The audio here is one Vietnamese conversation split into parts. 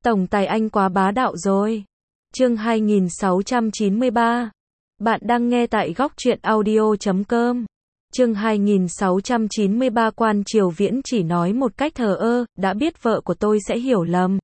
Tổng tài anh quá bá đạo rồi. Chương 2693. Bạn đang nghe tại góc truyện audio.com. Chương 2693. Quan Triều Viễn chỉ nói một cách thờ ơ, đã biết vợ của tôi sẽ hiểu lầm.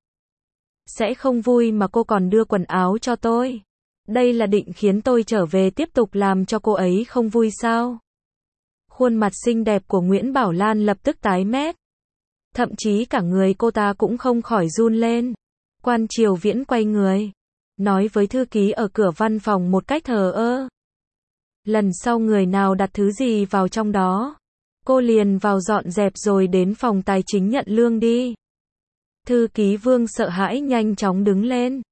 Sẽ không vui mà cô còn đưa quần áo cho tôi. Đây là định khiến tôi trở về tiếp tục làm cho cô ấy không vui sao? Khuôn mặt xinh đẹp của Nguyễn Bảo Lan lập tức tái mét. Thậm chí cả người cô ta cũng không khỏi run lên. Quan Triều Viễn quay người, nói với thư ký ở cửa văn phòng một cách thờ ơ. Lần sau người nào đặt thứ gì vào trong đó, cô liền vào dọn dẹp rồi đến phòng tài chính nhận lương đi. Thư ký Vương sợ hãi nhanh chóng đứng lên.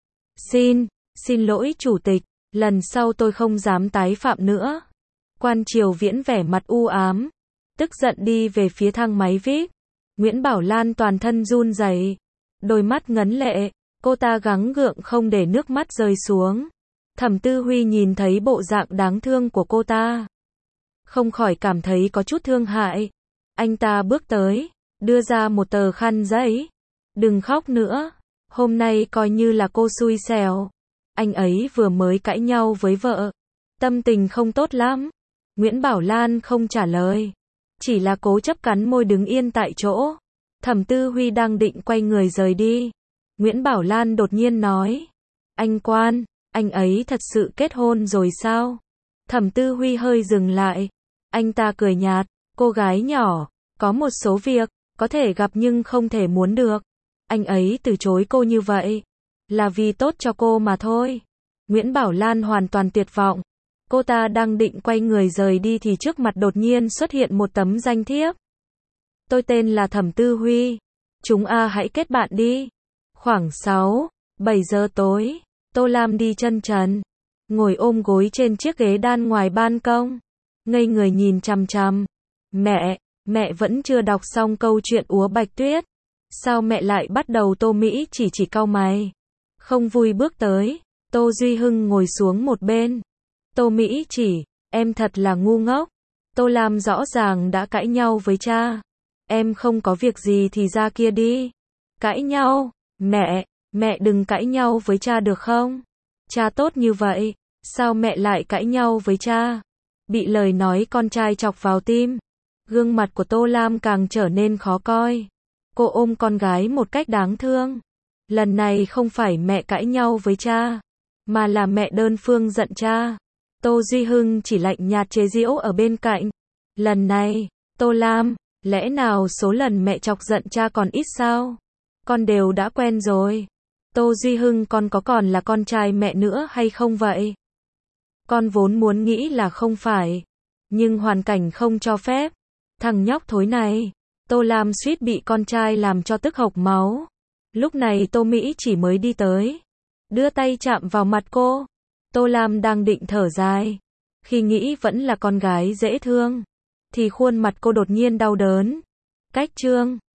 Xin lỗi chủ tịch, lần sau tôi không dám tái phạm nữa. Quan Triều Viễn vẻ mặt u ám, tức giận đi về phía thang máy VIP. Nguyễn Bảo Lan toàn thân run rẩy, đôi mắt ngấn lệ, cô ta gắng gượng không để nước mắt rơi xuống. Thẩm Tư Huy nhìn thấy bộ dạng đáng thương của cô ta, không khỏi cảm thấy có chút thương hại. Anh ta bước tới, đưa ra một tờ khăn giấy. Đừng khóc nữa, hôm nay coi như là cô xui xẻo. Anh ấy vừa mới cãi nhau với vợ, tâm tình không tốt lắm. Nguyễn Bảo Lan không trả lời, chỉ là cố chấp cắn môi đứng yên tại chỗ. Thẩm Tư Huy đang định quay người rời đi. Nguyễn Bảo Lan đột nhiên nói, anh Quan, anh ấy thật sự kết hôn rồi sao? Thẩm Tư Huy hơi dừng lại. Anh ta cười nhạt, cô gái nhỏ, có một số việc, có thể gặp nhưng không thể muốn được. Anh ấy từ chối cô như vậy, là vì tốt cho cô mà thôi. Nguyễn Bảo Lan hoàn toàn tuyệt vọng. Cô ta đang định quay người rời đi thì trước mặt đột nhiên xuất hiện một tấm danh thiếp. Tôi tên là Thẩm Tư Huy. Chúng hãy kết bạn đi. Khoảng 6-7 giờ tối, Tô Lam đi chân trần, ngồi ôm gối trên chiếc ghế đan ngoài ban công, ngây người nhìn chằm chằm. Mẹ vẫn chưa đọc xong câu chuyện Úa Bạch Tuyết. Sao mẹ lại bắt đầu? Tô Mỹ chỉ cau mày, không vui bước tới. Tô Duy Hưng ngồi xuống một bên. Tô Mỹ chỉ, em thật là ngu ngốc. Tô Lam rõ ràng đã cãi nhau với cha. Em không có việc gì thì ra kia đi. Cãi nhau? Mẹ đừng cãi nhau với cha được không? Cha tốt như vậy, sao mẹ lại cãi nhau với cha? Bị lời nói con trai chọc vào tim, gương mặt của Tô Lam càng trở nên khó coi. Cô ôm con gái một cách đáng thương. Lần này không phải mẹ cãi nhau với cha, mà là mẹ đơn phương giận cha. Tô Duy Hưng chỉ lạnh nhạt chế giễu ở bên cạnh. Lần này, Tô Lam, lẽ nào số lần mẹ chọc giận cha còn ít sao? Con đều đã quen rồi. Tô Duy Hưng, con có còn là con trai mẹ nữa hay không vậy? Con vốn muốn nghĩ là không phải, nhưng hoàn cảnh không cho phép. Thằng nhóc thối này. Tô Lam suýt bị con trai làm cho tức hộc máu. Lúc này Tô Mỹ chỉ mới đi tới, đưa tay chạm vào mặt cô. Tô Lam đang định thở dài, khi nghĩ vẫn là con gái dễ thương, thì khuôn mặt cô đột nhiên đau đớn. Cách chương